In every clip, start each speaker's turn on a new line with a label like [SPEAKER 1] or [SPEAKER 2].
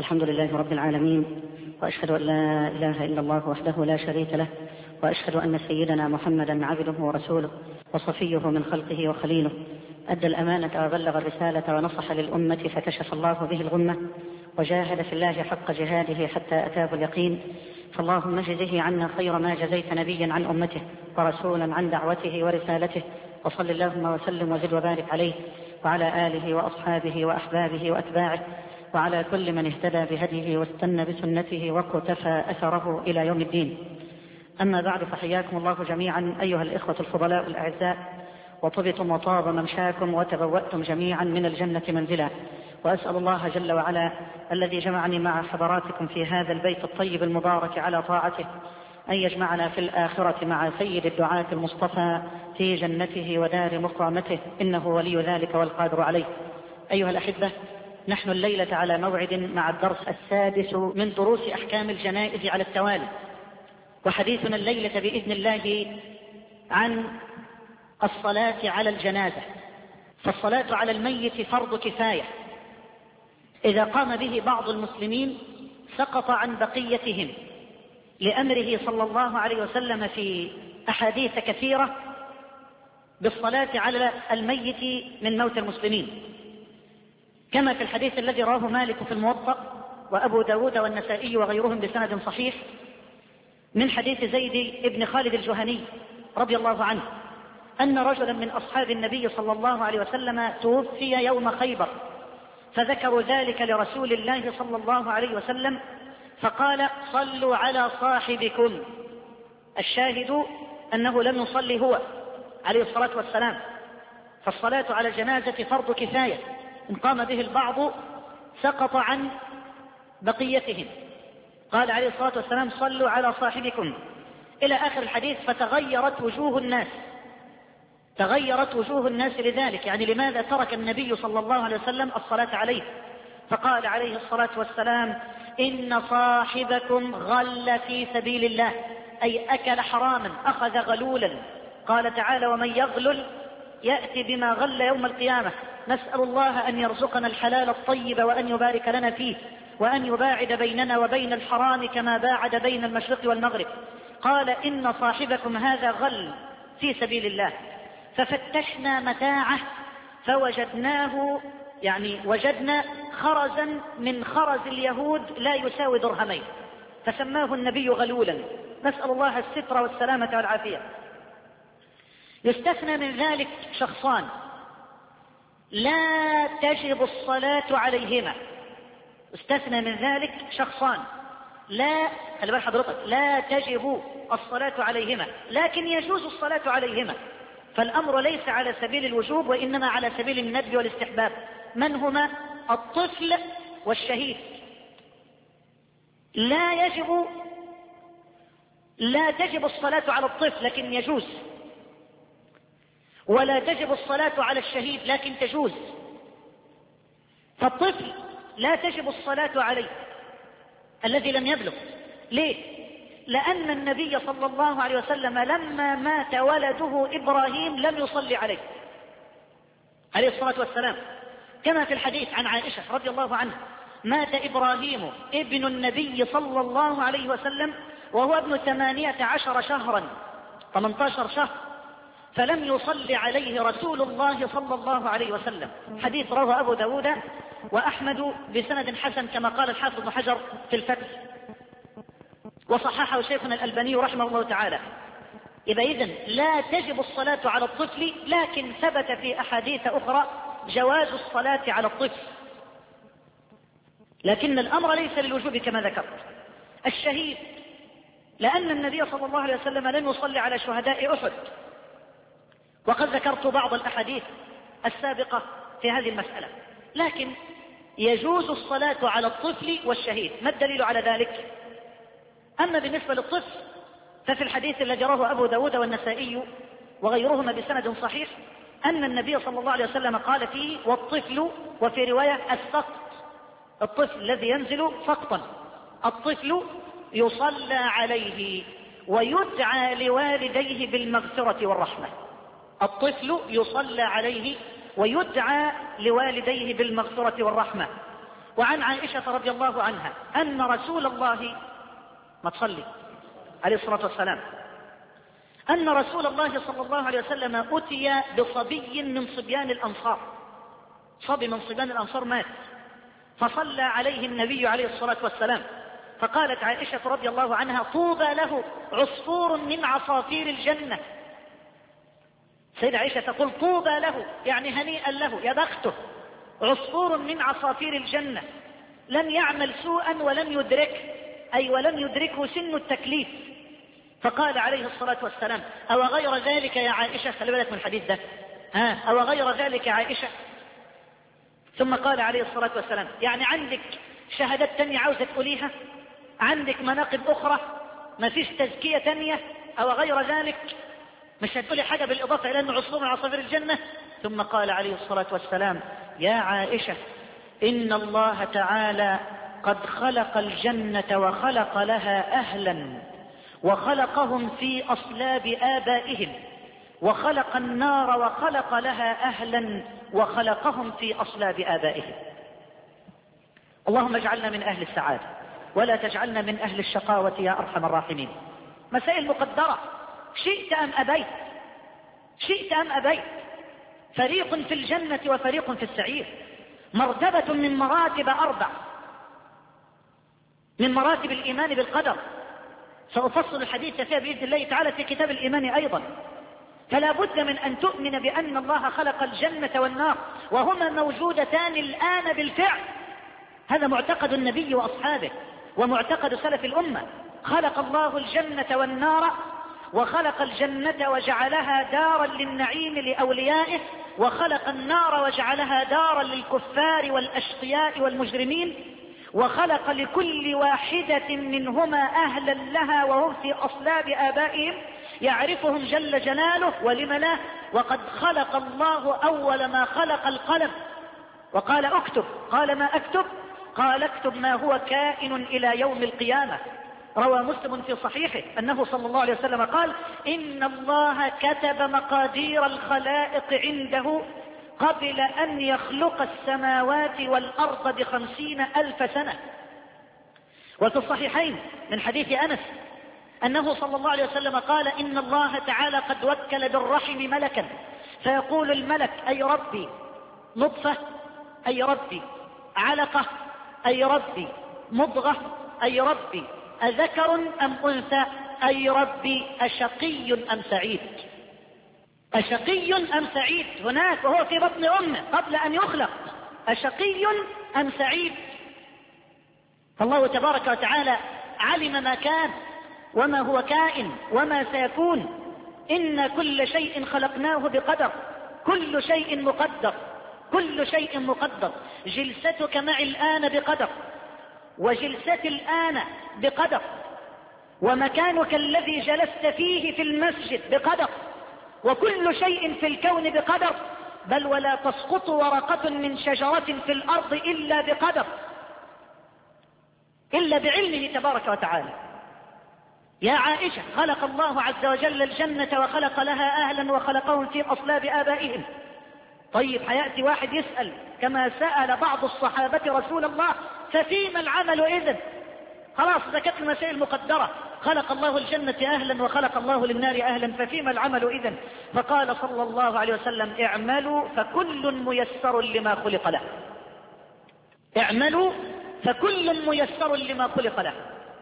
[SPEAKER 1] الحمد لله رب العالمين، وأشهد أن لا إله إلا الله وحده لا شريك له، وأشهد أن سيدنا محمدا عبده ورسوله وصفيه من خلقه وخليله، أدى الأمانة وبلغ الرسالة ونصح للأمة فكشف الله به الغمة، وجاهد في الله حق جهاده حتى أتاه اليقين. فاللهم اجزه عنا خير ما جزيت نبيا عن أمته ورسولا عن دعوته ورسالته، وصل اللهم وسلم وزد وبارك عليه وعلى آله وأصحابه وأحبابه وأتباعه وعلى كل من اهتدى بهديه واستنى بسنته واقتفى أثره إلى يوم الدين. أما بعد، فحياكم الله جميعا أيها الإخوة الفضلاء الأعزاء، وطبتم وطاب ممشاكم وتبوأتم جميعا من الجنة منزلا. وأسأل الله جل وعلا الذي جمعني مع حضراتكم في هذا البيت الطيب المبارك على طاعته أن يجمعنا في الآخرة مع سيد الدعاة المصطفى في جنته ودار مقامته، إنه ولي ذلك والقادر عليه. أيها الأحبة، نحن الليلة على موعد مع الدرس السادس من دروس أحكام الجنائز على التوالي، وحديثنا الليلة بإذن الله عن الصلاة على الجنازة. فالصلاة على الميت فرض كفاية، إذا قام به بعض المسلمين سقط عن بقيتهم، لأمره صلى الله عليه وسلم في أحاديث كثيرة بالصلاة على الميت من موت المسلمين، كما في الحديث الذي رواه مالك في الموطأ وأبو داود والنسائي وغيرهم بسند صحيح من حديث زيد بن خالد الجهني رضي الله عنه أن رجلا من أصحاب النبي صلى الله عليه وسلم توفي يوم خيبر، فذكروا ذلك لرسول الله صلى الله عليه وسلم فقال: صلوا على صاحبكم. الشاهد أنه لم يصلي هو عليه الصلاة والسلام، فالصلاة على الجنازة فرض كفاية، إن قام به البعض سقط عن بقيتهم. قال عليه الصلاة والسلام: صلوا على صاحبكم، إلى آخر الحديث. فتغيرت وجوه الناس، تغيرت وجوه الناس لذلك، يعني لماذا ترك النبي صلى الله عليه وسلم الصلاة عليه؟ فقال عليه الصلاة والسلام: إن صاحبكم غل في سبيل الله، أي أكل حراما، أخذ غلولا. قال تعالى: ومن يغلل يأتي بما غل يوم القيامة. نسأل الله أن يرزقنا الحلال الطيب وأن يبارك لنا فيه، وأن يباعد بيننا وبين الحرام كما باعد بين المشرق والمغرب. قال: إن صاحبكم هذا غل في سبيل الله. ففتشنا متاعه فوجدناه، يعني وجدنا خرزا من خرز اليهود لا يساوي درهمين، فسماه النبي غلولا. نسأل الله الستر والسلامة والعافية. يستثنى من ذلك شخصان لا تجب الصلاة عليهما، استثنى من ذلك شخصان خلي بال حضرتك، لا تجب الصلاة عليهما، لكن يجوز الصلاة عليهما. فالأمر ليس على سبيل الوجوب، وإنما على سبيل الندب والاستحباب. من هما؟ الطفل والشهيد. لا تجب الصلاة على الطفل لكن يجوز، ولا تجب الصلاة على الشهيد لكن تجوز. فالطفل لا تجب الصلاة عليه الذي لم يبلغ. ليه؟ لأن النبي صلى الله عليه وسلم لما مات ولده إبراهيم لم يصلي عليه الصلاة والسلام، كما في الحديث عن عائشة رضي الله عنها: مات إبراهيم ابن النبي صلى الله عليه وسلم وهو ابن 18 شهرا، 18 شهر، فلم يصلي عليه رسول الله صلى الله عليه وسلم. حديث رواه أبو داود وأحمد بسند حسن كما قال الحافظ ابن حجر في الفتح، وصححه شيخنا الألباني رحمه الله تعالى. إذن لا تجب الصلاة على الطفل، لكن ثبت في أحاديث أخرى جواز الصلاة على الطفل، لكن الأمر ليس للوجوب كما ذكرت. الشهيد، لأن النبي صلى الله عليه وسلم لم يصلي على شهداء أحد، وقد ذكرت بعض الأحاديث السابقة في هذه المسألة، لكن يجوز الصلاة على الطفل والشهيد. ما الدليل على ذلك؟ أما بالنسبة للطفل ففي الحديث الذي رواه أبو داود والنسائي وغيرهما بسند صحيح أن النبي صلى الله عليه وسلم قال فيه: والطفل، وفي رواية السقط، الطفل الذي ينزل سقطا، الطفل يصلى عليه ويدعى لوالديه بالمغفرة والرحمة. الطفل يصلى عليه ويدعى لوالديه بالمغفرة والرحمة.
[SPEAKER 2] وعن عائشة رضي الله عنها أن رسول الله، ما تصلي عليه الصلاة والسلام، أن رسول الله صلى الله عليه وسلم أتي بصبي من صبيان الأنصار، صبي من صبيان الأنصار مات، فصلى عليه النبي عليه الصلاة والسلام، فقالت عائشة رضي الله عنها: طوبى له عصفور من عصافير الجنة. سيدة عائشة تقول: طوبى له، يعني هنيئا له، يا بخته، عصفور من عصافير الجنة لم يعمل سوءا ولم يدركه، أي ولم يدركه سن التكليف. فقال عليه الصلاة والسلام: أو غير ذلك يا عائشة، خلي بالك من الحديث ده، أو غير ذلك يا عائشة. ثم قال عليه الصلاة والسلام: يعني عندك شهادات تانية عاوزة تقوليها؟ عندك مناقب أخرى؟ ما فيش تزكية تانية أو غير ذلك؟ مش هتقولي حاجة بالإضافة إلى أنه عصفور من عصافير الجنة؟ ثم قال عليه الصلاة والسلام: يا عائشة، إن الله تعالى قد خلق الجنة وخلق لها أهلا، وخلقهم في أصلاب آبائهم، وخلق النار وخلق لها أهلا وخلقهم في أصلاب آبائهم. اللهم اجعلنا من أهل السعادة ولا تجعلنا من أهل الشقاوة يا أرحم الراحمين. مسائل مقدرة، شئت أم أبيت، شئت أم أبيت، فريق في الجنة وفريق في السعير، مرتبة من مراتب 4 من مراتب الإيمان بالقدر، سأفصل الحديث فيها بإذن الله تعالى في كتاب الإيمان أيضا. فلا بد من أن تؤمن بأن الله خلق الجنة والنار وهما موجودتان الآن بالفعل. هذا معتقد النبي وأصحابه ومعتقد سلف الأمة. خلق الله الجنة والنار، وخلق الجنة وجعلها دارا للنعيم لأوليائه، وخلق النار وجعلها دارا للكفار والأشقياء والمجرمين، وخلق لكل واحدة منهما أهلا لها وهم في أصلاب آبائهم يعرفهم جل جلاله. ولم لا؟ وقد خلق الله أول ما خلق القلم وقال اكتب، قال ما أكتب؟ قال اكتب ما هو كائن إلى يوم القيامة. روى مسلم في صحيحه أنه صلى الله عليه وسلم قال: إن الله كتب مقادير الخلائق عنده قبل أن يخلق السماوات والأرض ب50,000 سنة. وفي الصحيحين من حديث أنس أنه صلى الله عليه وسلم قال: إن الله تعالى قد وكل بالرحم ملكا، فيقول الملك: أي ربي نطفة، أي ربي علقة، أي ربي مضغة، أي ربي أذكر أم أنثى، أي ربي أشقي أم سعيد. أشقي أم سعيد هناك وهو في بطن أمه قبل أن يخلق، أشقي أم سعيد. فالله تبارك وتعالى علم ما كان وما هو كائن وما سيكون. إن كل شيء خلقناه بقدر، كل شيء مقدر، كل شيء مقدر. جلستك معي الآن بقدر، وجلستي الآن بقدر، ومكانك الذي جلست فيه في المسجد بقدر، وكل شيء في الكون بقدر. بل ولا تسقط ورقة من شجرة في الأرض إلا بقدر، إلا بعلمه تبارك وتعالى. يا عائشة، خلق الله عز وجل الجنة وخلق لها أهلا وخلقهم في أصلاب آبائهم. طيب هيأتي واحد يسأل كما سأل بعض الصحابة رسول الله: ففيما العمل إذن؟ خلاص ذكرت المسائل مقدرة، خلق الله الجنة أهلا وخلق الله للنار أهلا، ففيما العمل إذن؟ فقال صلى الله عليه وسلم: اعملوا فكل ميسر لما خلق له. اعملوا فكل ميسر لما خلق له.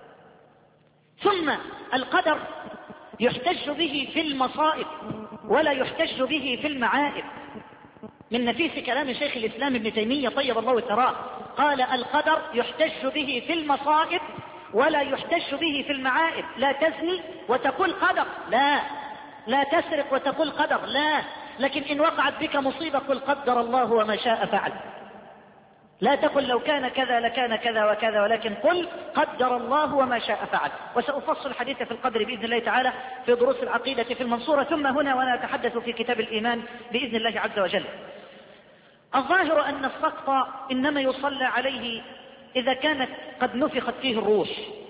[SPEAKER 2] ثم القدر يحتج به في المصائب ولا يحتج به في المعائب. من نفيس كلام شيخ الإسلام ابن تيمية طيب الله ثراه، قال: القدر يحتج به في المصائب ولا يحتج به في المعائب. لا تزني وتقول قدر، لا تسرق وتقول قدر، لا. لكن إن وقعت بك مصيبة قل قدر الله وما شاء فعل. لا تقل لو كان كذا لكان كذا وكذا، ولكن قل قدر الله وما شاء فعل. وسأفصل الحديث في القدر بإذن الله تعالى في دروس العقيدة في المنصورة، ثم هنا وأنا أتحدث في كتاب الإيمان بإذن الله عز وجل. الظاهر أن السقط إنما يصلى عليه إذا كانت قد نفخت فيه الروح،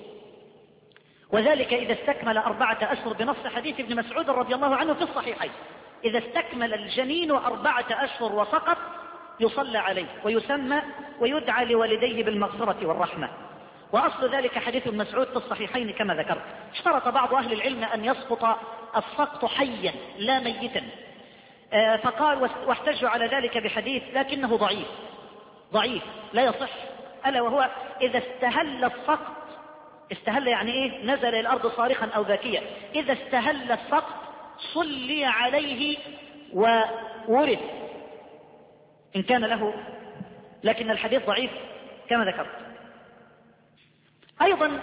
[SPEAKER 2] وذلك إذا استكمل 4 أشهر بنص حديث ابن مسعود رضي الله عنه في الصحيحين. إذا استكمل الجنين 4 أشهر وسقط يصلى عليه ويسمى ويدعى لوالديه بالمغفرة والرحمة. وأصل ذلك حديث ابن مسعود في الصحيحين كما ذكرت. اشترط بعض أهل العلم أن يسقط السقط حيا لا ميتا، فقال واحتجوا على ذلك بحديث لكنه ضعيف لا يصح، ألا وهو إذا استهل السقط، استهل يعني إيه؟ نزل إلى الأرض صارخا أو ذاكيا. إذا استهل السقط صلي عليه وورث إن كان له، لكن الحديث ضعيف كما ذكرت. أيضا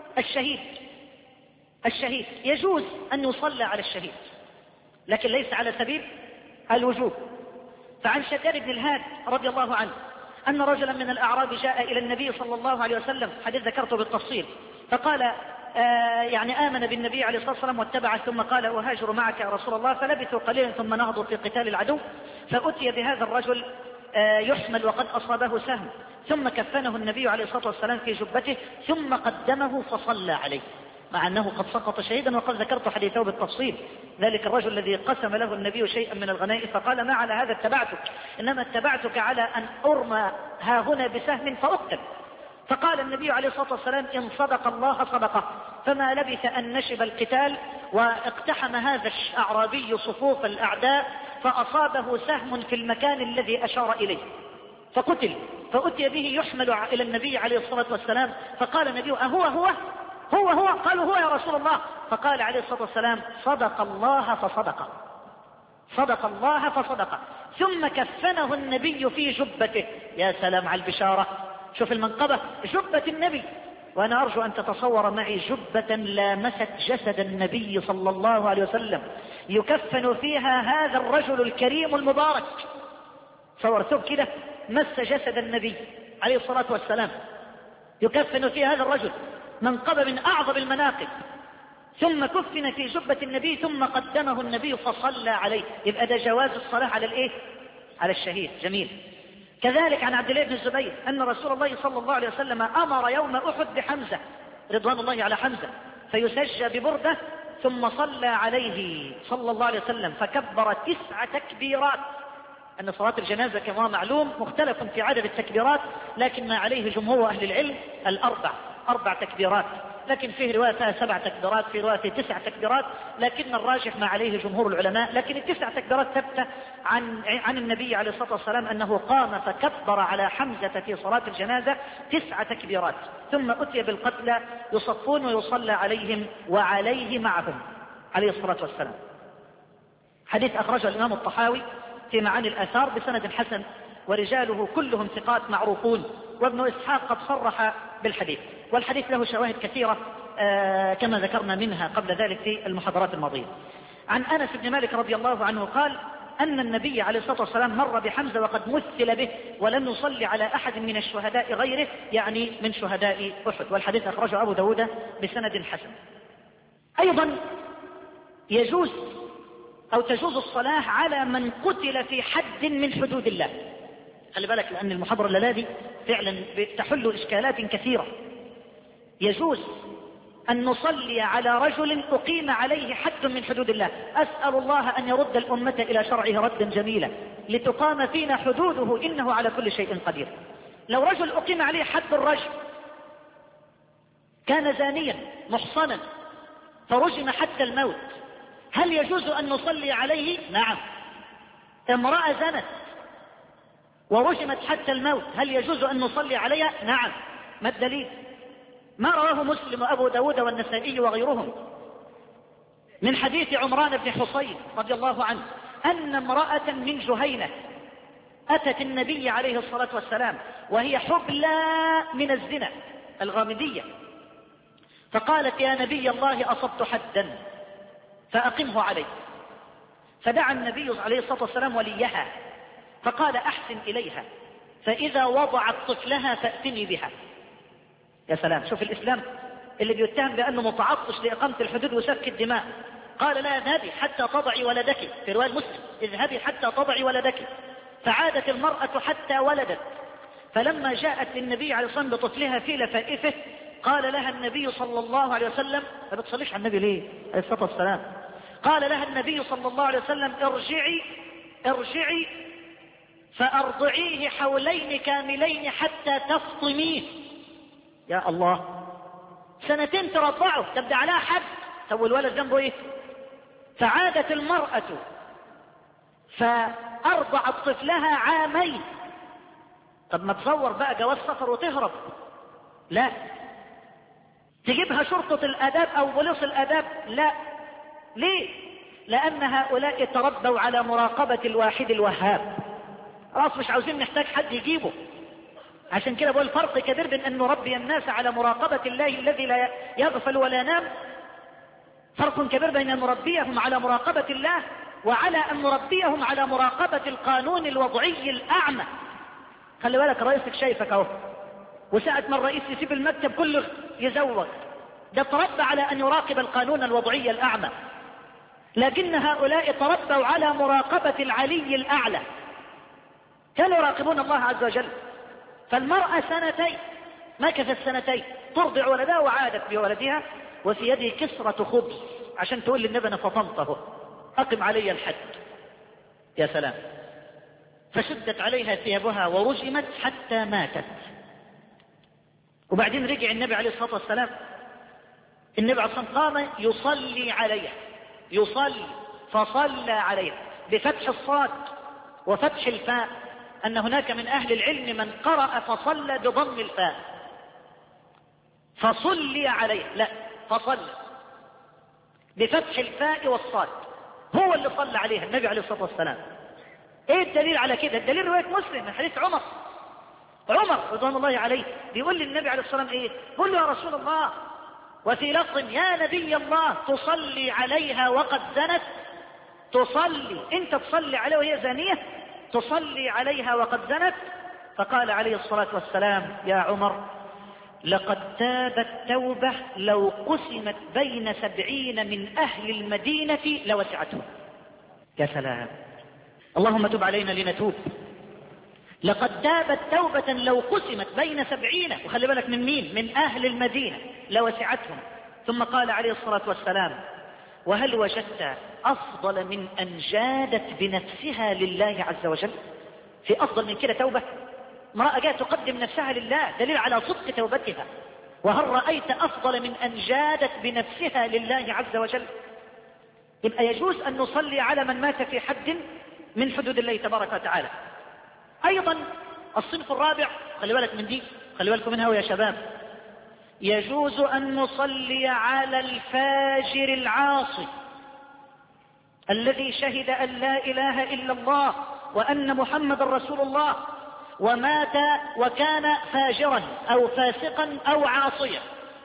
[SPEAKER 2] الشهيد يجوز أن يصلى على الشهيد، لكن ليس على سبيل الوجوب. فعن شداد بن الهاد رضي الله عنه أن رجلا من الأعراب جاء إلى النبي صلى الله عليه وسلم، حديث ذكرته بالتفصيل، فقال يعني آمن بالنبي عليه الصلاة والسلام واتبعه، ثم قال أهاجر معك يا رسول الله، فلبثوا قليلا ثم نهضوا في قتال العدو، فأتي بهذا الرجل يحمل وقد أصابه سهم، ثم كفنه النبي عليه الصلاة والسلام في جبته ثم قدمه فصلى عليه، مع أنه قد سقط شهيدا. وقد ذكرت حديثه بالتفصيل، ذلك الرجل الذي قسم له النبي شيئا من الغنائم فقال ما على هذا اتبعتك، إنما اتبعتك على أن أرمى ها هنا بسهم فأقتل. فقال النبي عليه الصلاة والسلام إن صدق الله صدقه، فما لبث أن نشب القتال واقتحم هذا الأعرابي صفوف الأعداء فأصابه سهم في المكان الذي أشار إليه فقتل. فأتي به يحمل إلى النبي عليه الصلاة والسلام، فقال النبي أهو هو قالوا هو يا رسول الله، فقال عليه الصلاة والسلام صدق الله فصدق، ثم كفنه النبي في جبته. يا سلام على البشارة، شوف المنقبة، جبة النبي. وأنا أرجو أن تتصور معي جبة لامست جسد النبي صلى الله عليه وسلم يكفن فيها هذا الرجل الكريم المبارك. صور ثوب كده مس جسد النبي عليه الصلاة والسلام يكفن فيها هذا الرجل، منقبة من أعظم المناقب، ثم كفن في جبة النبي ثم قدمه النبي فصلى عليه. يبقى ده جواز الصلاة على الإيه؟ على الشهيد. جميل. كذلك عن عبد الله بن الزبير أن رسول الله صلى الله عليه وسلم أمر يوم أحد بحمزة رضوان الله على حمزة فيسجى ببردة، ثم صلى عليه صلى الله عليه وسلم فكبر 9 تكبيرات. أن صلاة الجنازة كما معلوم مختلف في عدد التكبيرات، لكن ما عليه جمهور أهل العلم 4 تكبيرات، لكن فيه رواية فيها 7 تكبيرات، في رواية 9 تكبيرات، لكن الراجح ما عليه جمهور العلماء. لكن 9 تكبيرات ثبت عن النبي عليه الصلاة والسلام أنه قام فكبر على حمزة في صلاة الجنازة 9 تكبيرات، ثم أتي بالقتلى يصفون ويصلى عليهم وعليه معهم عليه الصلاة والسلام. حديث أخرجه الإمام الطحاوي في معاني الآثار بسند حسن، ورجاله كلهم ثقات معروفون، وابن إسحاق قد صرح بالحديث، والحديث له شواهد كثيرة كما ذكرنا منها قبل ذلك في المحاضرات الماضية. عن أنس بن مالك رضي الله عنه قال أن النبي عليه الصلاة والسلام مر بحمزة وقد مثل به ولم يصلي على أحد من الشهداء غيره، يعني من شهداء أحد، والحديث أخرجه أبو داود بسند حسن. أيضا تجوز الصلاة على من قتل في حد من حدود الله. خلي بالك، لأن المحاضرة الليلة فعلا تحل إشكالات كثيرة. يجوز أن نصلي على رجل أقيم عليه حد من حدود الله. أسأل الله أن يرد الأمة إلى شرعه ردا جميلا لتقام فينا حدوده، إنه على كل شيء قدير. لو رجل أقيم عليه حد الرجم، كان زانيا محصنا فرجم حتى الموت، هل يجوز أن نصلي عليه؟ نعم. امرأة زنت ورجمت حتى الموت، هل يجوز أن نصلي عليها؟ نعم. ما الدليل؟ ما رواه مسلم وأبو داود والنسائي وغيرهم من حديث عمران بن حصين رضي الله عنه أن امرأة من جهينة أتت النبي عليه الصلاة والسلام وهي حبلى من الزنا الغامدية، فقالت يا نبي الله أصبت حدا فأقمه عليه. فدعا النبي عليه الصلاة والسلام وليها فقال أحسن إليها، فإذا وضعت طفلها فأتني بها. يا سلام، شوف الإسلام اللي بيتهم بأنه متعطش لإقامة الحدود وسفك الدماء. قال لا، اذهبي حتى تضعي ولدك، في رواية مسلم اذهبي حتى تضعي ولدك. فعادت المرأة حتى ولدت، فلما جاءت للنبي عليه الصلاة والسلام بطفلها في لفائفه قال لها النبي صلى الله عليه وسلم، ما بتصليش على النبي ليه عليه الصلاة والسلام؟ قال لها النبي صلى الله عليه وسلم ارجعي فأرضعيه حولين كاملين حتى تفطميه. يا الله، 2 ترضعه، تبدأ عليها حد. طب والولد ذنبه ايه؟ فعادت المرأة فأرضعت طفلها 2 عام. طب ما تصور بقى جواز سفر وتهرب؟ لا. تجيبها شرطة الآداب أو بوليس الآداب؟ لا. ليه؟ لأن هؤلاء تربوا على مراقبة الواحد الوهاب. خلاص مش عاوزين نحتاج حد يجيبه. عشان كده بقول فرق كبير بين أن نربي الناس على مراقبة الله الذي لا يغفل ولا ينام، فرق كبير بين أن نربيهم على مراقبة الله وعلى أن نربيهم على مراقبة القانون الوضعي الأعمى. خلي بالك رئيسك شايفك اهو، وساعة ما الرئيس يسيب المكتب كله يزوغ، ده تربى على أن يراقب القانون الوضعي الأعمى. لكن هؤلاء تربوا على مراقبة العلي الأعلى، كانوا يراقبون الله عز وجل. فالمرأة 2 مكثت 2 ترضع ولدها وعادت بولدها وفي يده كسرة خبز عشان تقول للنبي أنا فطمته أقم علي الحد. يا سلام. فشدت عليها ثيابها ورجمت حتى ماتت. وبعدين رجع النبي عليه الصلاة والسلام، النبي عليه الصلاة والسلام قام يصلي عليها، يصلي فصلى عليها بفتح الصاد وفتح الفاء، أن هناك من أهل العلم من قرأ فصلى بضم الفاء، فصلي عليها، لا فصلى بفتح الفاء والصاد، هو اللي صلى عليها النبي عليه الصلاة والسلام. ايه الدليل على كده؟ الدليل رواية مسلم من حديث عمر رضوان الله عليه، بيقول للنبي عليه الصلاة والسلام ايه؟ قل له يا رسول الله، وفي لفظ يا نبي الله تصلي عليها وقد زنت؟ تصلي انت تصلي عليها وهي زانية؟ تصلي عليها وقد زنت؟ فقال عليه الصلاة والسلام يا عمر لقد تابت توبة لو قسمت بين 70 من أهل المدينة لوسعتهم. يا سلام، اللهم تب علينا لنتوب. لقد تابت توبة لو قسمت بين 70، وخلي بالك من مين؟ من أهل المدينة، لوسعتهم. ثم قال عليه الصلاة والسلام وهل وجدت أفضل من أن جادت بنفسها لله عز وجل؟ في أفضل من كده توبة؟ امرأة جاءت تقدم نفسها لله، دليل على صدق توبتها. وهل رأيت أفضل من أن جادت بنفسها لله عز وجل؟ يبقى يجوز أن نصلي على من مات في حد من حدود الله تبارك وتعالى. أيضا الصنف الرابع، خلي بالك من دي، خلي بالكم منها يا شباب، يجوز أن نصلي على الفاجر العاصي الذي شهد أن لا إله إلا الله وأن محمد رسول الله ومات وكان فاجرا أو فاسقا أو عاصيا،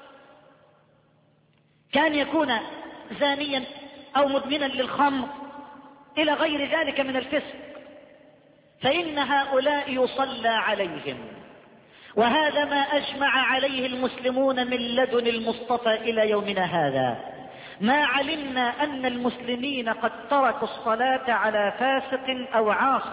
[SPEAKER 2] كان يكون زانيا أو مدمنا للخمر إلى غير ذلك من الفسق، فإن هؤلاء يصلى عليهم. وهذا ما أجمع عليه المسلمون من لدن المصطفى إلى يومنا هذا. ما علمنا أن المسلمين قد تركوا الصلاة على فاسق أو عاصي.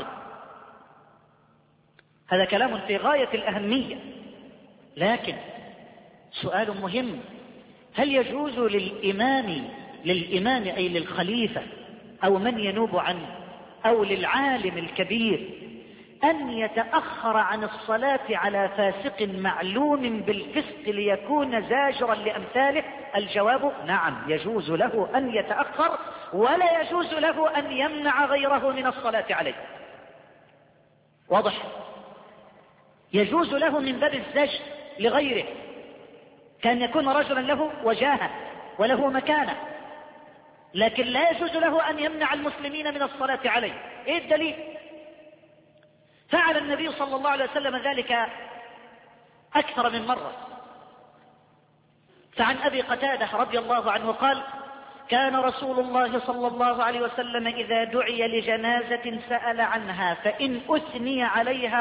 [SPEAKER 2] هذا كلام في غاية الأهمية. لكن سؤال مهم، هل يجوز للإمام أي للخليفة أو من ينوب عنه أو للعالم الكبير أن يتأخر عن الصلاة على فاسق معلوم بالفسق ليكون زاجرا لأمثاله؟ الجواب نعم، يجوز له أن يتأخر، ولا يجوز له أن يمنع غيره من الصلاة عليه. واضح؟ يجوز له من باب الزجر لغيره، كان يكون رجلا له وجاهة وله مكانة، لكن لا يجوز له أن يمنع المسلمين من الصلاة عليه. إيه الدليل؟ فعل النبي صلى الله عليه وسلم ذلك أكثر من مرة. فعن أبي قتادة رضي الله عنه قال كان رسول الله صلى الله عليه وسلم إذا دعي لجنازة سأل عنها فإن أثني عليها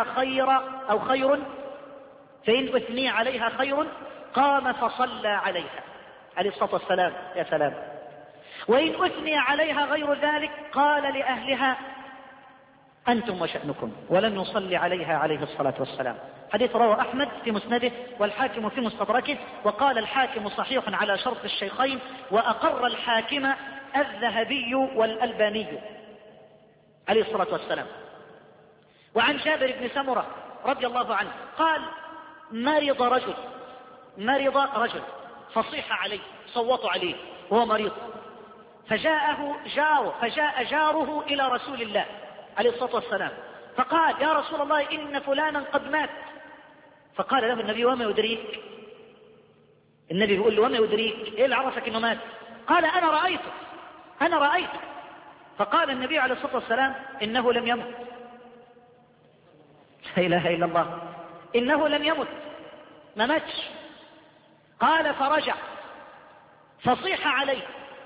[SPEAKER 2] خير قام فصلى عليها عليه الصلاة والسلام. يا سلام. وإن أثني عليها غير ذلك قال لأهلها أنتم وشأنكم ولن نصلي عليها عليه الصلاة والسلام. حديث رواه أحمد في مسنده والحاكم في مستدركه، وقال الحاكم صحيح على شرط الشيخين، وأقر الحاكم الذهبي والألباني عليه الصلاة والسلام. وعن جابر بن سمرة رضي الله عنه قال مرض رجل فصيح عليه، صوتوا عليه وهو مريض، فجاء جاره إلى رسول الله عليه الصلاة والسلام فقال يا رسول الله إن فلانا قد مات. فقال له النبي وما يدريك؟ النبي بيقول له وما يدريك؟ ايه اللي عرفك انه مات؟ قال انا رأيته. فقال النبي عليه الصلاة والسلام انه لم يمت. لا اله الا الله، انه لم يمت، ما ماتش. قال فرجع فصيح عليه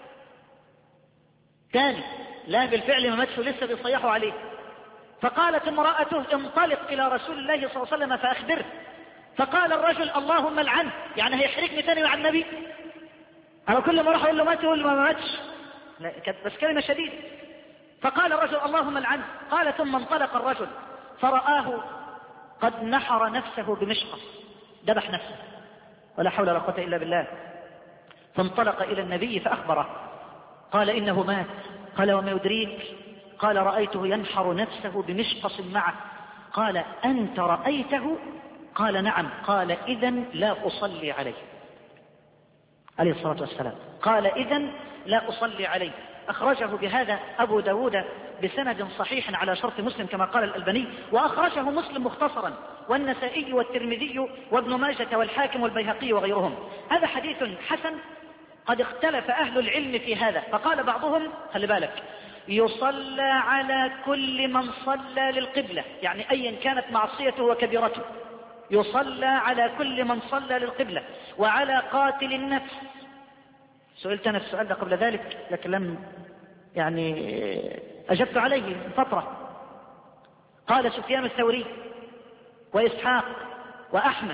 [SPEAKER 2] ثاني، لا بالفعل ما ماتش لسه بيصيحوا عليه. فقالت امرأته انطلق الى رسول الله صلى الله عليه وسلم فاخبره. فقال الرجل اللهم العنه، يعني هيحرجني ثاني مع النبي؟ انا كل ما اروح اقول له مات يقول ما ماتش، بس كلمة شديدة. فقال الرجل اللهم العنه. قال ثم انطلق الرجل فرآه قد نحر نفسه بمشقص، ذبح نفسه، ولا حول ولا قوة الا بالله. فانطلق الى النبي فاخبره، قال انه مات. قال وما يدريك؟ قال رأيته ينحر نفسه بمشقص معه. قال انت رأيته؟ قال نعم. قال إذن لا أصلي عليه عليه الصلاة والسلام. قال إذن لا أصلي عليه. أخرجه بهذا أبو داود بسند صحيح على شرط مسلم كما قال الألباني، وأخرجه مسلم مختصرا والنسائي والترمذي وابن ماجة والحاكم والبيهقي وغيرهم. هذا حديث حسن. قد اختلف أهل العلم في هذا، فقال بعضهم خلي بالك يصلى على كل من صلى للقبلة، يعني أيا كانت معصيته وكبيرته يصلى على كل من صلى للقبلة، وعلى قاتل النفس. سئلت أنا في السؤال ده قبل ذلك لكن لم أجبت عليه من فترة. قال سفيان الثوري وإسحاق وأحمد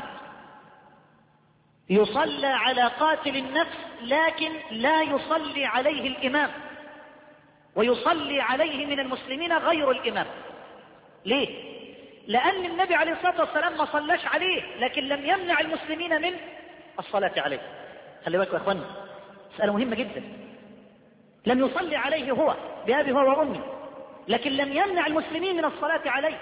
[SPEAKER 2] يصلى على قاتل النفس لكن لا يصلي عليه الإمام، ويصلي عليه من المسلمين غير الإمام. ليه؟ لأن النبي عليه الصلاة والسلام ما صلاش عليه لكن لم يمنع المسلمين من الصلاة عليه. خلي بالكم يا أخوان، مسألة مهمة جدا. لم يصلي عليه هو بأبي هو وأمي، لكن لم يمنع المسلمين من الصلاة عليه.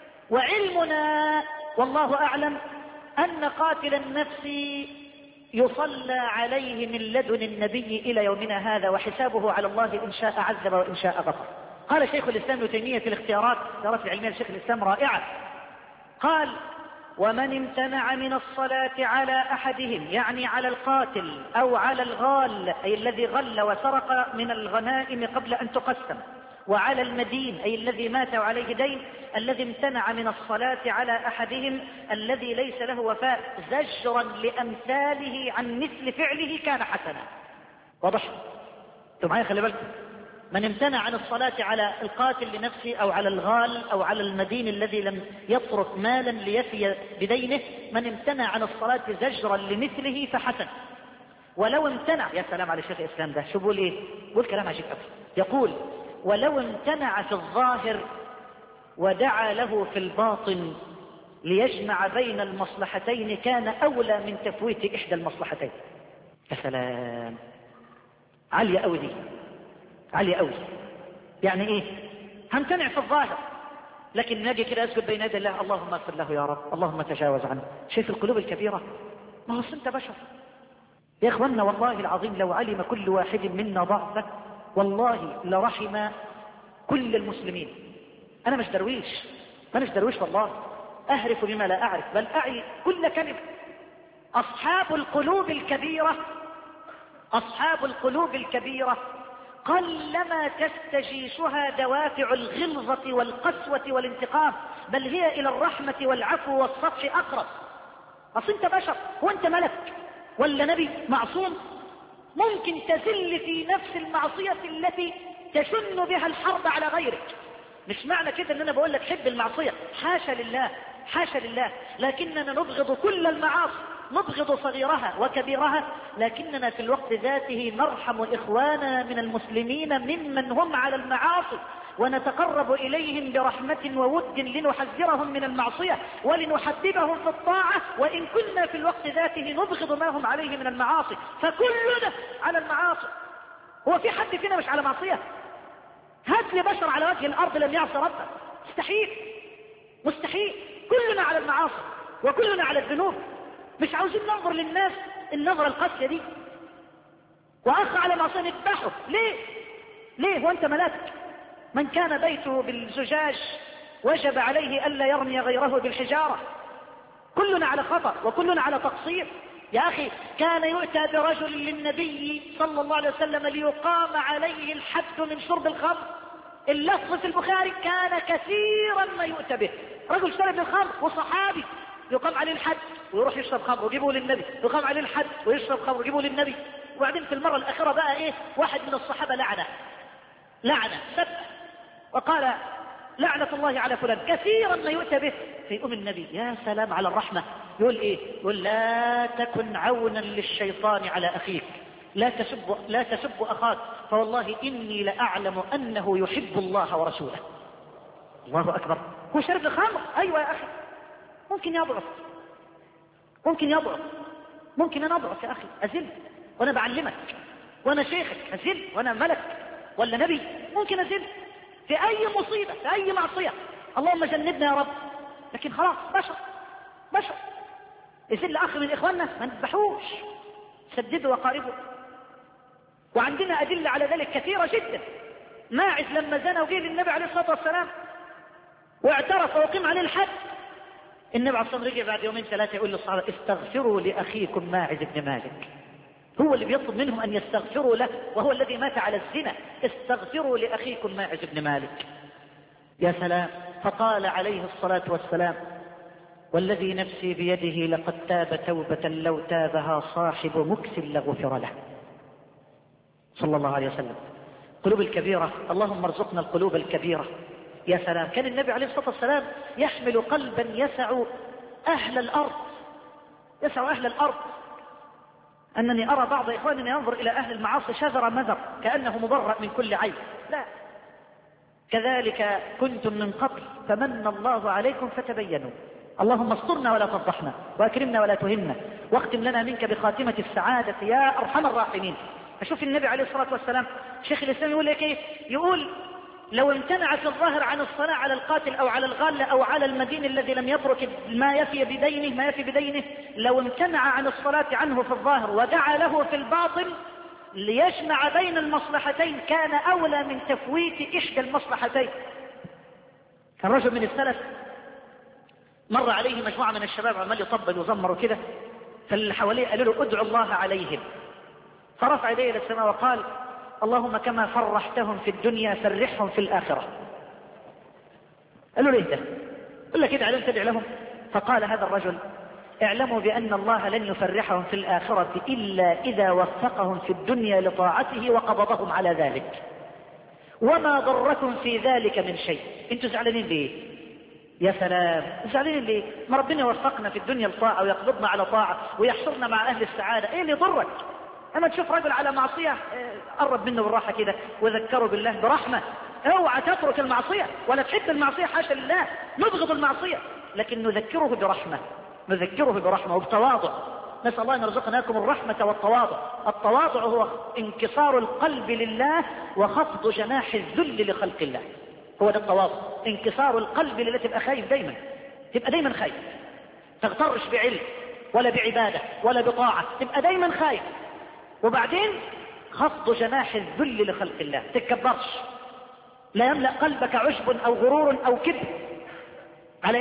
[SPEAKER 2] وعلمنا والله أعلم أن قاتل النفس يصلى عليه من لدن النبي إلى يومنا هذا، وحسابه على الله إن شاء عذب وإن شاء غفر. قال شيخ الإسلام ابن تيمية في الاختيارات العلمية لشيخ الإسلام رائعة، قال ومن امتنع من الصلاة على أحدهم، يعني على القاتل أو على الغال أي الذي غل وسرق من الغنائم قبل أن تقسم، وعلى المدين أي الذي مات وعليه دين، الذي امتنع من الصلاة على أحدهم الذي ليس له وفاء زجرا لأمثاله عن مثل فعله كان حسنا. واضح؟ انتم معايا؟ خلي بالكم، من امتنع عن الصلاة على القاتل لنفسه أو على الغال أو على المدين الذي لم يترك مالا ليفي بدينه، من امتنع عن الصلاة زجرا لمثله فحسن. ولو امتنع، يا سلام على شيخ الإسلام ده، شو بقول ايه؟ بقول كلام عجيب قوي. يقول ولو امتنع في الظاهر ودعا له في الباطن ليجمع بين المصلحتين كان أولى من تفويت إحدى المصلحتين. يا سلام، عالية قوي دي، عالية قوي. يعني ايه؟ همتنع في الظاهر لكن نجي كده اسجد بين يدي الله، اللهم اغفر له يا رب، اللهم تجاوز عنه. شايف القلوب الكبيرة؟ ما هو انت بشر يا اخوانا، والله العظيم لو علم كل واحد منا ضعفه والله لرحم كل المسلمين. انا مش درويش والله، اهرف بما لا اعرف بل اعي كل كلمة. اصحاب القلوب الكبيرة قلما تستجيشها دوافع الغلظة والقسوة والانتقام، بل هي الى الرحمة والعفو والصفح اقرب. اصل انت بشر، هو انت ملك ولا نبي معصوم؟ ممكن تزل في نفس المعصية التي تشن بها الحرب على غيرك. مش معنى كده ان انا بقول لك حب المعصية، حاشا لله حاشا لله، لكننا نبغض كل المعاصي، نبغض صغيرها وكبيرها، لكننا في الوقت ذاته نرحم إخواننا من المسلمين ممن هم على المعاصي، ونتقرب إليهم برحمة وود لنحذرهم من المعصية ولنحببهم في الطاعة، وإن كنا في الوقت ذاته نبغض ما هم عليه من المعاصي. فكلنا على المعاصي، هو في حد فينا مش على معصية؟ هات لي بشر على وجه الأرض لم يعصي ربه، مستحيل. مستحيل. كلنا على المعاصي وكلنا على الذنوب، مش عاوزين ننظر للناس النظرة القاسية دي. وأخ على معصية نذبحه. ليه وأنت ملاك؟ من كان بيته بالزجاج وجب عليه ألا يرمي غيره بالحجارة. كلنا على خطأ وكلنا على تقصير. يا أخي كان يؤتى برجل للنبي صلى الله عليه وسلم ليقام عليه الحد من شرب الخمر. اللفظ في البخاري كان كثيرا ما يؤتى به. رجل شرب الخمر وصحابي، يقام عليه الحد ويروح يشرب خمر ويجيبه للنبي، يقام عليه الحد ويشرب خمر ويجيبه للنبي. وبعدين في المرة الأخيرة بقى إيه؟ واحد من الصحابة لعنة سب وقال لعنة الله على فلان. كثيرا ما يؤتى به. فيقوم النبي يا سلام على الرحمة يقول إيه؟ يقول لا تكن عونا للشيطان على أخيك، لا تسب أخاك، فوالله إني لأعلم أنه يحب الله ورسوله. الله أكبر. هو شرب الخمر؟ أيوة يا أخي، ممكن يضعف، ممكن أنا أضعف يا أخي، أزل وأنا بعلمك، وأنا شيخك، أزل وأنا ملك ولا نبي، ممكن أزل في أي مصيبة، في أي معصية، اللهم جنبنا يا رب. لكن خلاص بشر يزل أخ من إخواننا ما نذبحوش، سددوا وقاربوا. وعندنا أدلة على ذلك كثيرة جدا. ماعز لما زنى وجه للنبي عليه الصلاة والسلام واعترف وقيم عليه الحد، النبي عليه الصلاة والسلام رجع بعد يومين ثلاثة يقول للصحابة استغفروا لأخيكم ماعز بن مالك. هو اللي بيطلب منهم أن يستغفروا له، وهو الذي مات على الزنا. استغفروا لأخيكم ماعز بن مالك. يا سلام. فقال عليه الصلاة والسلام والذي نفسي بيده لقد تاب توبة لو تابها صاحب مكس لغفر له، صلى الله عليه وسلم. قلوب الكبيرة، اللهم ارزقنا القلوب الكبيرة. يا سلام. كان النبي عليه الصلاة والسلام يحمل قلبا يسع أهل الأرض. أنني أرى بعض إخواننا ينظر إلى أهل المعاصي شذر مذر كأنه مبرأ من كل عيب. لا، كذلك كنتم من قبل فمن الله عليكم فتبينوا. اللهم استرنا ولا تفضحنا، وأكرمنا ولا تهنا، واختم لنا منك بخاتمة السعادة يا أرحم الراحمين. أشوف النبي عليه الصلاة والسلام شيخ الإسلام يقول لك إيه؟ يقول لو امتنعت الظاهر عن الصلاة على القاتل أو على الغال أو على المدين الذي لم يترك ما يفي بدينه، لو امتنع عن الصلاة عنه في الظاهر ودعا له في الباطن ليجمع بين المصلحتين كان أولى من تفويت إحدى المصلحتين. كان رجل من السلف مر عليه مجموعة من الشباب عمال يطبل وزمروا كده، فاللي حواليه قالوا له ادعوا الله عليهم، فرفع يديه إلى السماء وقال اللهم كما فرحتهم في الدنيا فرحهم في الآخرة. قالوا له ايه ده؟ قل لك كده علم تدعي لهم. فقال هذا الرجل اعلموا بأن الله لن يفرحهم في الآخرة إلا إذا وفقهم في الدنيا لطاعته وقبضهم على ذلك، وما ضركم في ذلك من شيء. انتوا زعلانين ليه؟ يا سلام. زعلانين ليه؟ ما ربنا يوفقنا في الدنيا لطاعة ويقبضنا على طاعة ويحشرنا مع أهل السعادة. ايه اللي يضرك؟ اما تشوف رجل على معصية قرب منه بالراحة كده وذكره بالله برحمة. اوعى تترك المعصية ولا تحب المعصية، حاشا لله، نبغض المعصية، لكن نذكره برحمة وبتواضع. نسأل الله أن يرزقناكم الرحمة والتواضع. التواضع هو انكسار القلب لله وخفض جناح الذل لخلق الله. هو ده التواضع، انكسار القلب لله. تبقى خايف دايما، تبقى دايما خايف، تغترش بعلم ولا بعبادة ولا بطاعة، تبقى دايما خايف. وبعدين خفض جناح الذل لخلق الله، تتكبرش، لا يملأ قلبك عجب أو غرور أو كبر. على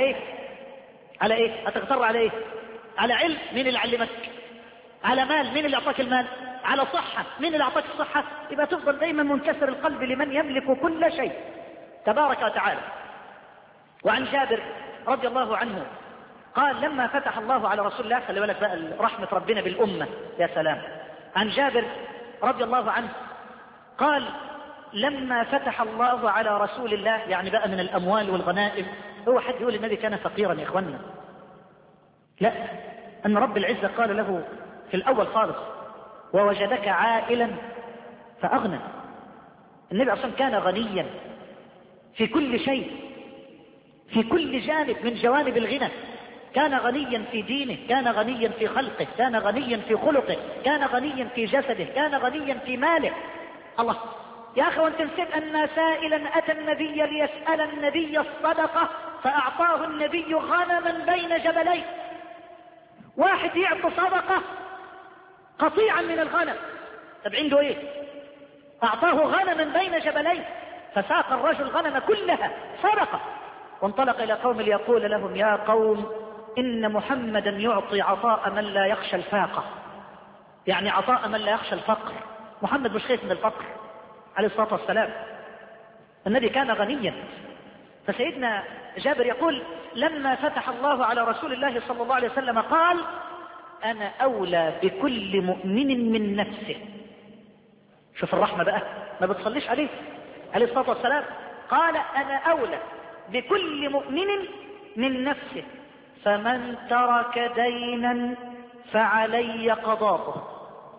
[SPEAKER 2] ايه؟ هتغتر على ايه؟ على علم، مين اللي علمك؟ على مال، مين اللي اعطاك المال؟ على صحة، مين اللي اعطاك الصحة؟ يبقى تفضل دايما منكسر القلب لمن يملك كل شيء تبارك وتعالى. وعن جابر رضي الله عنه قال لما فتح الله على رسول الله، خلي بالك بقى رحمة ربنا بالأمة، يا سلام. عن جابر رضي الله عنه قال لما فتح الله على رسول الله، يعني بقى من الأموال والغنائم. هو حد يقول النبي كان فقيرا يا إخواننا؟ لا، أن رب العزة قال له في الأول خالص ووجدك عائلا فأغنى. النبي أصلا كان غنيا في كل شيء، في كل جانب من جوانب الغنى. كان غنيا في دينه، كان غنيا في خلقه، كان غنيا في خلقه، كان غنيا في جسده، كان غنيا في ماله. الله يا أخي، وانت نسيت أن سائلا أتى النبي ليسأل النبي الصدقة فأعطاه النبي غنما بين جبلين. واحد يعطي صدقة قطيعا من الغنم، طب عنده ايه؟ أعطاه غنما بين جبلين، فساق الرجل غنم كلها صدقة، وانطلق إلى قوم ليقول لهم: يا قوم، إن محمدا يعطي عطاء من لا يخشى الفاقة، يعني عطاء من لا يخشى الفقر. محمد مش خايف من الفقر عليه الصلاة والسلام، النبي كان غنيا. فسيدنا جابر يقول: لما فتح الله على رسول الله صلى الله عليه وسلم قال: أنا أولى بكل مؤمن من نفسه. شوف الرحمة بقى، ما بتصليش عليه عليه الصلاة والسلام، قال: أنا أولى بكل مؤمن من نفسه، فمن ترك دينا فعلي قضاؤه.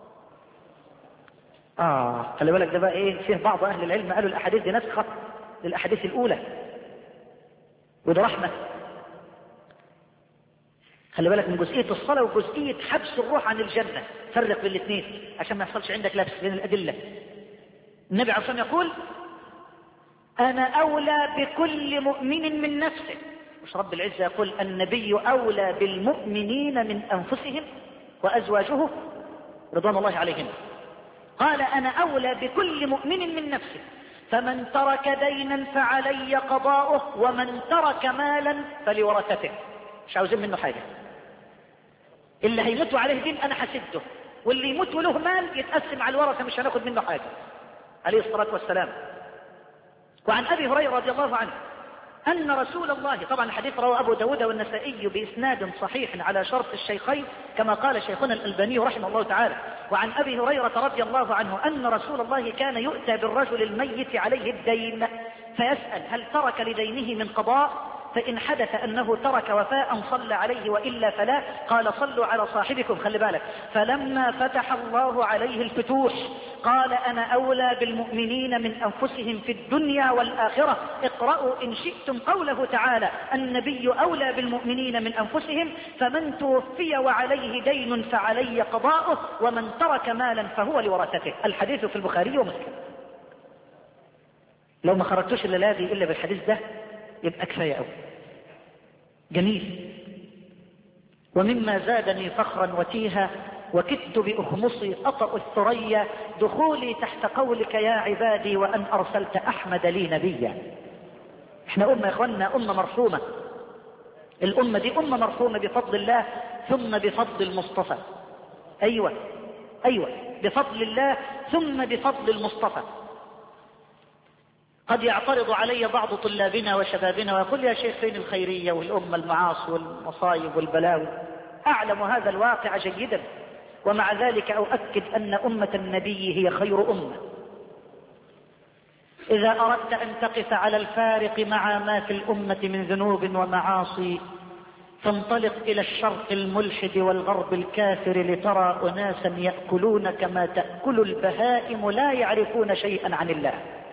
[SPEAKER 2] خلي بالك ده بقى ايه، فيه بعض اهل العلم قالوا الاحاديث دي نسخة للاحاديث الاولى، وده رحمة. خلي بالك من جزئية الصلاة وجزئية حبس الروح عن الجنة، فرق بين الاثنين عشان ما يحصلش عندك لبس بين الادلة. النبي عليه الصلاة والسلام يقول: أنا أولى بكل مؤمن من نفسه، مش رب العزة يقول: النبي أولى بالمؤمنين من أنفسهم وأزواجه رضوان الله عليهم. قال: أنا أولى بكل مؤمن من نفسه، فمن ترك دينا فعلي قضاؤه، ومن ترك مالا فلورثته. مش عاوزين منه حاجة، اللي هيموتوا عليه دين أنا حسده، واللي يموت وله مال يتقسم على الورثة، مش هناخد منه حاجة عليه الصلاة والسلام. وعن أبي هريرة رضي الله عنه أن رسول الله، طبعا الحديث رواه أبو داود والنسائي بإسناد صحيح على شرط الشيخين كما قال شيخنا الألباني رحمه الله تعالى. وعن أبي هريرة رضي الله عنه أن رسول الله كان يؤتى بالرجل الميت عليه الدين فيسأل: هل ترك لدينه من قضاء؟ فإن حدث أنه ترك وفاء صلى عليه، وإلا فلا. قال: صلوا على صاحبكم. خلي بالك، فلما فتح الله عليه الفتوح قال: أنا أولى بالمؤمنين من أنفسهم في الدنيا والآخرة. اقرأوا إن شئتم قوله تعالى: النبي أولى بالمؤمنين من أنفسهم، فمن توفي وعليه دين فعلي قضاؤه، ومن ترك مالا فهو لورثته. الحديث في البخاري ومسلم. لو ما خرجتوش الليلة دي إلا بالحديث ده يبقى كفاية أوي. جميل. ومما زادني فخرا وتيها وكدت بأخمصي أطأ الثريا دخولي تحت قولك يا عبادي وأن أرسلت أحمد لي نبيا. احنا أمة يا إخواننا، أمة مرحومة. الأمة دي أمة مرحومة بفضل الله ثم بفضل المصطفى. أيوة بفضل الله ثم بفضل المصطفى. قد يعترض علي بعض طلابنا وشبابنا ويقول: يا شيخ فين الخيرية والأمة المعاصي والمصايب والبلاوي؟ أعلم هذا الواقع جيدا، ومع ذلك أؤكد أن أمة النبي هي خير أمة. إذا أردت أن تقف على الفارق مع ما في الأمة من ذنوب ومعاصي فانطلق إلى الشرق الملحد والغرب الكافر لترى أناسا يأكلون كما تأكل البهائم لا يعرفون شيئا عن الله.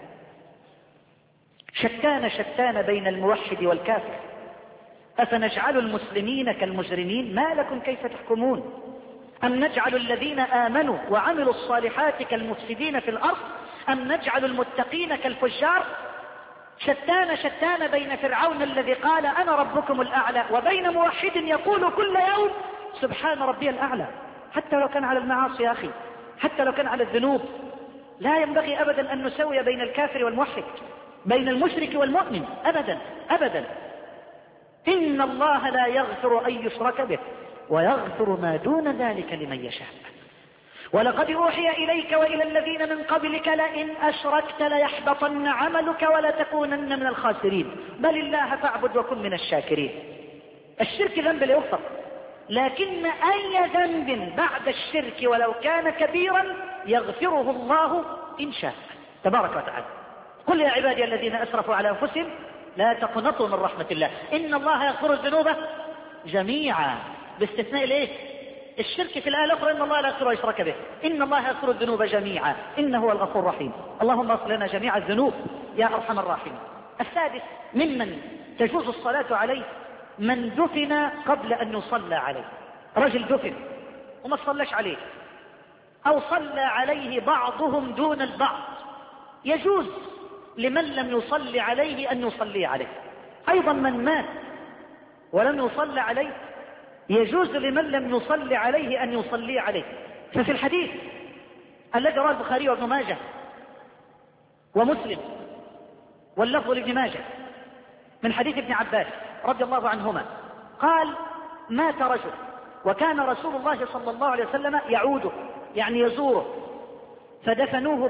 [SPEAKER 2] شتان بين الموحد والكافر. أفنجعل المسلمين كالمجرمين؟ ما لكم كيف تحكمون؟ أم نجعل الذين آمنوا وعملوا الصالحات كالمفسدين في الأرض أم نجعل المتقين كالفجار؟ شتان بين فرعون الذي قال أنا ربكم الأعلى وبين موحد يقول كل يوم سبحان ربي الأعلى. حتى لو كان على المعاصي يا أخي، حتى لو كان على الذنوب، لا ينبغي أبدا أن نسوي بين الكافر والموحد، بين المشرك والمؤمن، أبدا. إن الله لا يغفر أن يشرك به ويغفر ما دون ذلك لمن يشاء. ولقد أوحي إليك وإلى الذين من قبلك لئن أشركت ليحبطن عملك ولتكونن من الخاسرين بل الله فاعبد وكن من الشاكرين. الشرك ذنب لا يغفر، لكن أي ذنب بعد الشرك ولو كان كبيرا يغفره الله إن شاء تبارك وتعالى. قل يا عبادي الذين أسرفوا على أنفسهم لا تقنطوا من رحمة الله إن الله يغفر الذنوب جميعا، باستثناء الايه؟ الشرك. في الآية الأخرى إن الله لا يغفر ويشرك به، إن الله يغفر الذنوب جميعا إنه هو الغفور الرحيم. اللهم اغفر لنا جميع الذنوب يا أرحم الراحمين. السادس ممن تجوز الصلاة عليه من دفن قبل أن يصلى عليه. رجل دفن وما صلىش عليه أو صلى عليه بعضهم دون البعض، يجوز لمن لم يصلي عليه أن يصلي عليه. أيضا من مات ولم يصلى عليه يجوز لمن لم يصلي عليه أن يصلي عليه. ففي الحديث الذي رواه البخاري وابن ماجه ومسلم واللفظ لابن ماجه من حديث ابن عباس رضي الله عنهما قال: مات رجل وكان رسول الله صلى الله عليه وسلم يعوده يعني يزوره، فدفنوه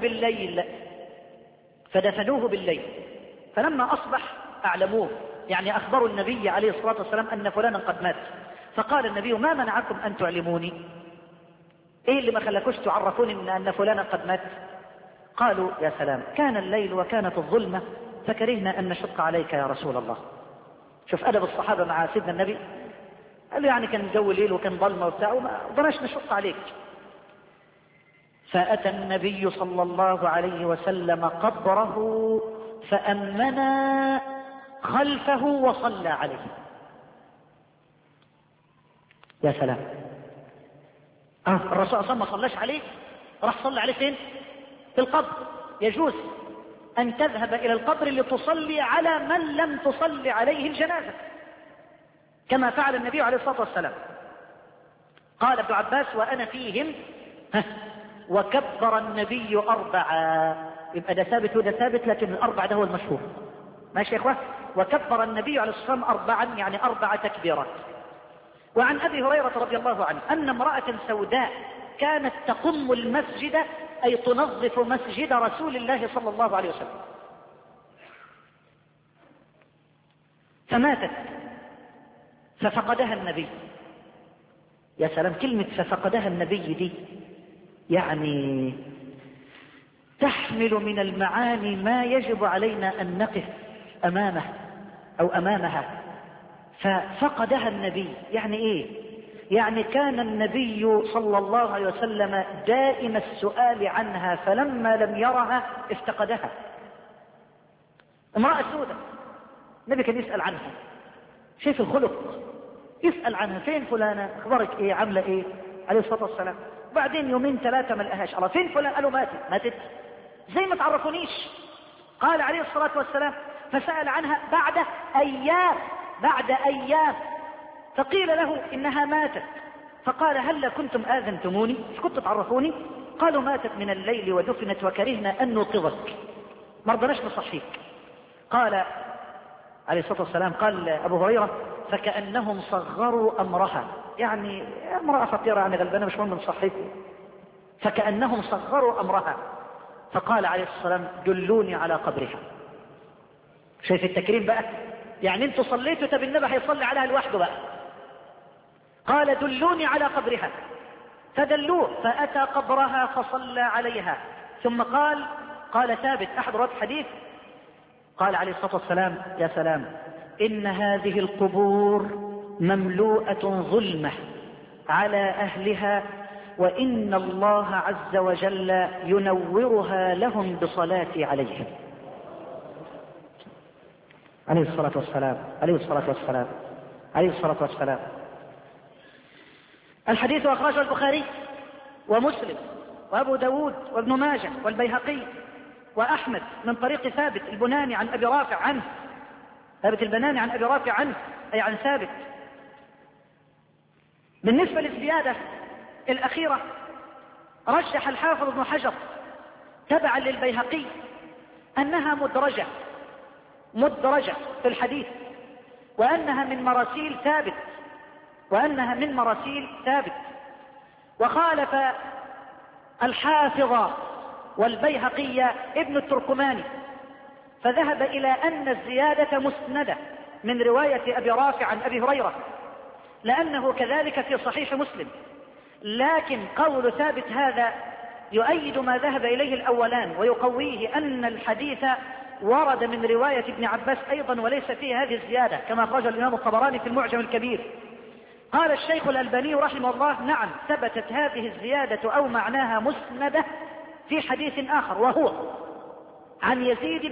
[SPEAKER 2] بالليل فلما أصبح أعلموه يعني أخبروا النبي عليه الصلاة والسلام أن فلانا قد مات. فقال النبي: ما منعكم أن تعلموني؟ إيه اللي ما خلكوش تعرفوني أن فلانا قد مات؟ قالوا: يا سلام، كان الليل وكانت الظلمة فكرهنا أن نشق عليك يا رسول الله. شوف أدب الصحابة مع سيدنا النبي، قالوا يعني كان جو ليل وكان ظلمة وبتاع وما ضناش نشق عليك. فأتى النبي صلى الله عليه وسلم قبره فأمنا خلفه وصلى عليه. يا سلام، الرسول صلى الله عليه وسلم ما صلاش عليه، راح صلى عليه فين؟ في القبر. يجوز أن تذهب إلى القبر لتصلي على من لم تصلي عليه الجنازة كما فعل النبي عليه الصلاة والسلام. قال ابن عباس: وأنا فيهم وكبر النبي 4. يبقى ده ثابت وده ثابت، لكن الأربع ده هو المشهور. ماشي يا إخوة؟ وكبر النبي عليه الصلاة والسلام 4 يعني 4 تكبيرات. وعن أبي هريرة رضي الله عنه أن امرأة سوداء كانت تقم المسجد أي تنظف مسجد رسول الله صلى الله عليه وسلم، فماتت ففقدها النبي. يا سلام، كلمة ففقدها النبي دي يعني تحمل من المعاني ما يجب علينا أن نقف أمامه أو أمامها. ففقدها النبي يعني إيه؟ يعني كان النبي صلى الله عليه وسلم دائم السؤال عنها، فلما لم يرها افتقدها. امرأة سودة النبي كان يسأل عنها، شايف الخلق، يسأل عنها: فين فلانة؟ اخبارك ايه؟ عاملة ايه؟ عليه الصلاة والسلام. بعدين 2 3 ما لقاهاش. الله، فين فلان؟ قالوا ماتت. زي ما تعرفونيش. قال عليه الصلاة والسلام: فسأل عنها بعد أيام فقيل له إنها ماتت. فقال: هل كنتم آذنتموني؟ كنتم تعرفوني؟ قالوا: ماتت من الليل ودفنت وكرهنا أن نوقظك، ما رضناش نصحيك. قال عليه الصلاة والسلام، قال أبو هريرة: فكأنهم صغروا أمرها، يعني امرأة فقيرة يعني غلبانة مش مهم نصحيك، فكأنهم صغروا أمرها. فقال عليه الصلاة والسلام: دلوني على قبرها. شايف التكريم بقى؟ يعني انتوا صليتوا، طب النبي هيصلي عليها لوحده بقى. قال: دلوني على قبرها، فدلوه فأتى قبرها فصلى عليها. ثم قال ثابت أحد رواة الحديث، قال عليه الصلاة والسلام: يا سلام، إن هذه القبور مملوءة ظلمة على أهلها، وإن الله عز وجل ينورها لهم بصلاتي عليهم. عليه الصلاة والسلام، عليه الصلاة والسلام، عليه الصلاة والسلام. الحديث أخرجه البخاري ومسلم وأبو داود وابن ماجه والبيهقي وأحمد من طريق ثابت البناني عن أبي رافع عنه، ثابت البناني عن أبي رافع عنه أي عن ثابت. بالنسبة للزيادة الأخيرة رجح الحافظ ابن حجر تبعا للبيهقي أنها مدرجة في الحديث، وأنها من مراسيل ثابت، وخالف الحافظ والبيهقي ابن التركماني، فذهب إلى أن الزيادة مسندة من رواية أبي رافع عن أبي هريرة، لأنه كذلك في صحيح مسلم. لكن قول ثابت هذا يؤيد ما ذهب إليه الأولان ويقويه أن الحديث ورد من رواية ابن عباس أيضا وليس فيه هذه الزيادة، كما أخرج الإمام الطبراني في المعجم الكبير. قال الشيخ الألباني رحمه الله: نعم، ثبتت هذه الزيادة أو معناها مسندة في حديث آخر، وهو عن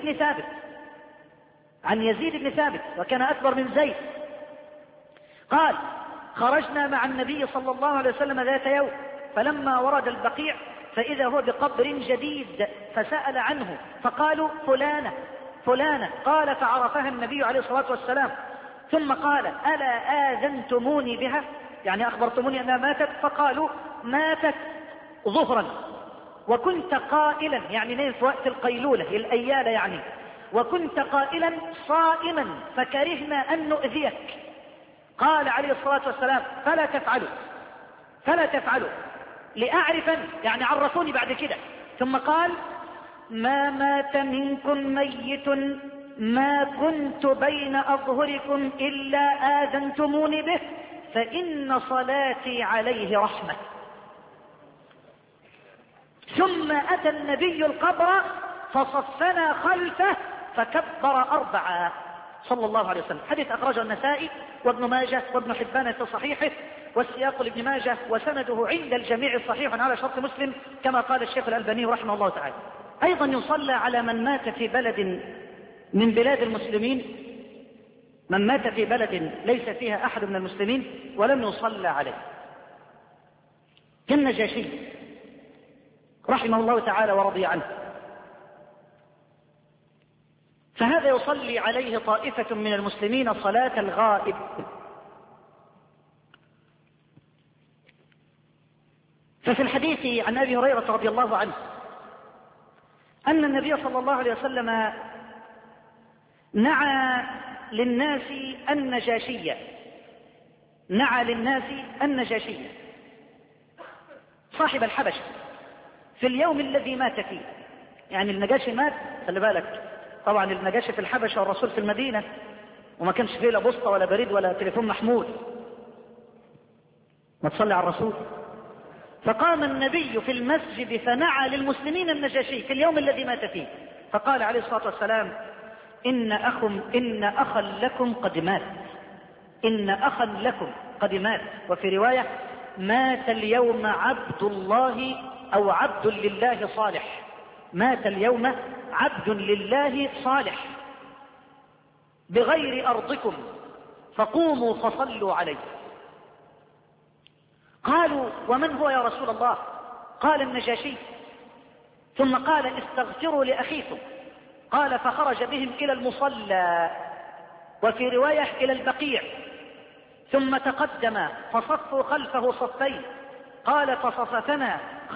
[SPEAKER 2] يزيد بن ثابت وكان أكبر من زيد. قال: خرجنا مع النبي صلى الله عليه وسلم ذات يوم، فلما ورد البقيع فإذا هو بقبر جديد، فسأل عنه فقالوا: فلانة. فلانة، قال فعرفها النبي عليه الصلاة والسلام، ثم قال ألا آذنتموني بها، يعني أخبرتموني أنها ماتت؟ فقالوا ماتت ظهرا وكنت قائلا، يعني نيم في وقت القيلولة الأيالة يعني، وكنت قائلا صائما فكرهنا أن نؤذيك. قال عليه الصلاة والسلام فلا تفعلوا لأعرفا، يعني عرفوني بعد كده. ثم قال ما مات منكم ميت ما كنت بين أظهركم إلا آذنتموني به فإن صلاتي عليه رحمة. ثم أتى النبي القبر فصفنا خلفه فكبر 4 صلى الله عليه وسلم. حديث أخرجه النسائي وابن ماجه وابن حبان في صحيحه، والسياق لابن ماجه وسنده عند الجميع صحيح على شرط مسلم كما قال الشيخ الألباني رحمه الله تعالى. أيضا يصلى على من مات في بلد من بلاد المسلمين، من مات في بلد ليس فيها أحد من المسلمين ولم يصلى عليه، كالنجاشي رحمه الله تعالى ورضي عنه، فهذا يصلي عليه طائفة من المسلمين صلاة الغائب. ففي الحديث عن أبي هريرة رضي الله عنه أن النبي صلى الله عليه وسلم نعى للناس النجاشية صاحب الحبشة في اليوم الذي مات فيه. يعني النجاشي مات، خلي بالك طبعا النجاشي في الحبشة والرسول في المدينة، وما كانش فيه لا بوسطة ولا بريد ولا تليفون محمول، ما تصلي على الرسول. فقام النبي في المسجد فنعى للمسلمين النجاشي في اليوم الذي مات فيه، فقال عليه الصلاة والسلام إن أخا لكم قد مات. وفي رواية مات اليوم عبد الله أو عبد لله صالح، مات اليوم عبد لله صالح بغير أرضكم فقوموا فصلوا عليه. قالوا ومن هو يا رسول الله؟ قال النجاشي. ثم قال استغفروا لأخيكم. قال فخرج بهم إلى المصلى، وفي رواية إلى البقيع، ثم تقدم فصفوا خلفه صفين. قال فصفنا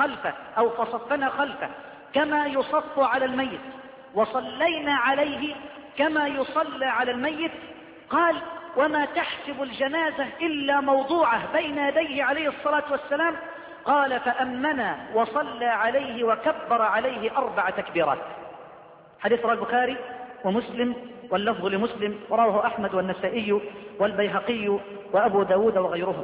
[SPEAKER 2] خلفه كما يصف على الميت، وصلينا عليه كما يصلى على الميت. قال وما تحسب الجنازة إلا موضوعه بين يديه عليه الصلاة والسلام. قال فأمنا وصلى عليه وكبر عليه 4 تكبيرات. حديث رواه البخاري ومسلم واللفظ لمسلم، ورواه أحمد والنسائي والبيهقي وأبو داود وغيرهم.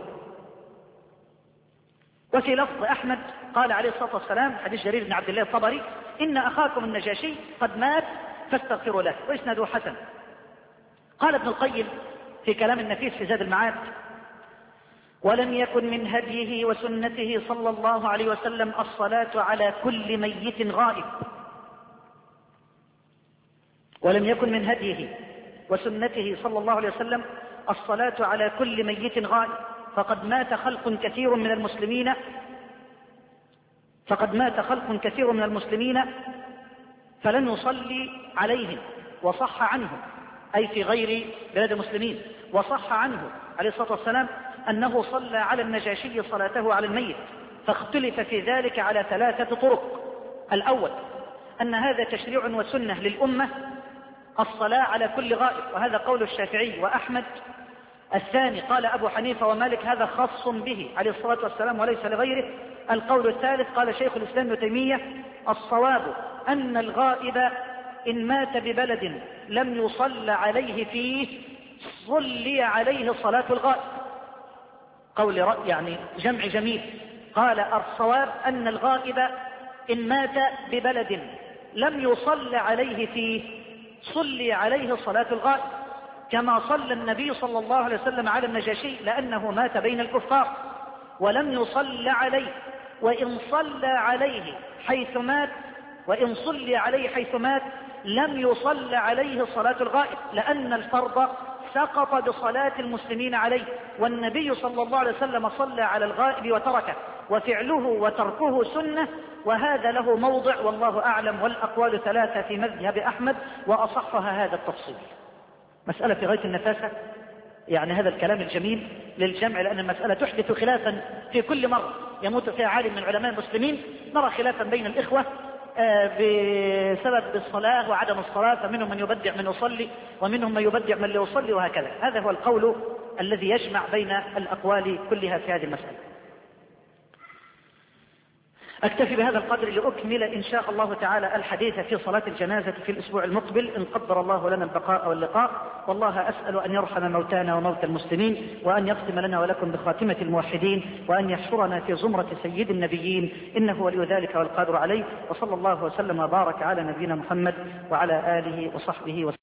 [SPEAKER 2] وفي لفظ أحمد قال عليه الصلاة والسلام حديث جرير بن عبد الله الطبري إن أخاكم النجاشي قد مات فاستغفروا له، وإسناده حسن. قال ابن القيم في كلام النفيس في زاد المعاد ولم يكن من هديه وسنته صلى الله عليه وسلم الصلاة على كل ميت غائب. ولم يكن من هديه وسنته صلى الله عليه وسلم الصلاة على كل ميت غائب، فقد مات خلق كثير من المسلمين فلن يصلي عليهم. وصح عنه أي في غير بلاد المسلمين، وصح عنه عليه الصلاة والسلام أنه صلى على النجاشي صلاته على الميت، فاختلف في ذلك على 3 طرق. الأول أن هذا تشريع وسنة للأمة الصلاة على كل غائب، وهذا قول الشافعي وأحمد. الثاني قال أبو حنيفة ومالك هذا خاص به عليه الصلاة والسلام وليس لغيره. القول الثالث قال شيخ الإسلام ابن تيمية الصواب أن الغائب إن مات ببلد لم يصل عليه فيه صلي عليه صلاة الغائب. قول يعني جمع جميل. قال الصواب أن الغائب إن مات ببلد لم يصل عليه فيه صلي عليه صلاة الغائب، كما صلى النبي صلى الله عليه وسلم على النجاشي لأنه مات بين الكفار ولم يصل عليه. وإن صلى عليه حيث مات لم يصل عليه صلاة الغائب، لأن الفرض سقط بصلاة المسلمين عليه، والنبي صلى الله عليه وسلم صلى على الغائب وتركه، وفعله وتركه سنة، وهذا له موضع والله أعلم، والأقوال ثلاثة في مذهب أحمد وأصحها هذا التفصيل. مسألة في غاية النفاسة، يعني هذا الكلام الجميل للجمع، لأن المسألة تحدث خلافا في كل مرة يموت فيها عالم من علماء المسلمين، نرى خلافا بين الإخوة بسبب الصلاة وعدم الصلاة، فمنهم من يبدع من يصلي ومنهم من يبدع من لا يصلي وهكذا. هذا هو القول الذي يجمع بين الأقوال كلها في هذه المسألة. أكتفي بهذا القدر لأكمل إن شاء الله تعالى الحديث في صلاة الجنازة في الأسبوع المقبل إن قدر الله لنا البقاء واللقاء. والله أسأل أن يرحم موتانا وموتى المسلمين، وأن يختم لنا ولكم بخاتمة الموحدين، وأن يحشرنا في زمرة سيد النبيين، إنه ولي ذلك والقادر عليه. وصلى الله وسلم وبارك على نبينا محمد وعلى آله وصحبه وسلم.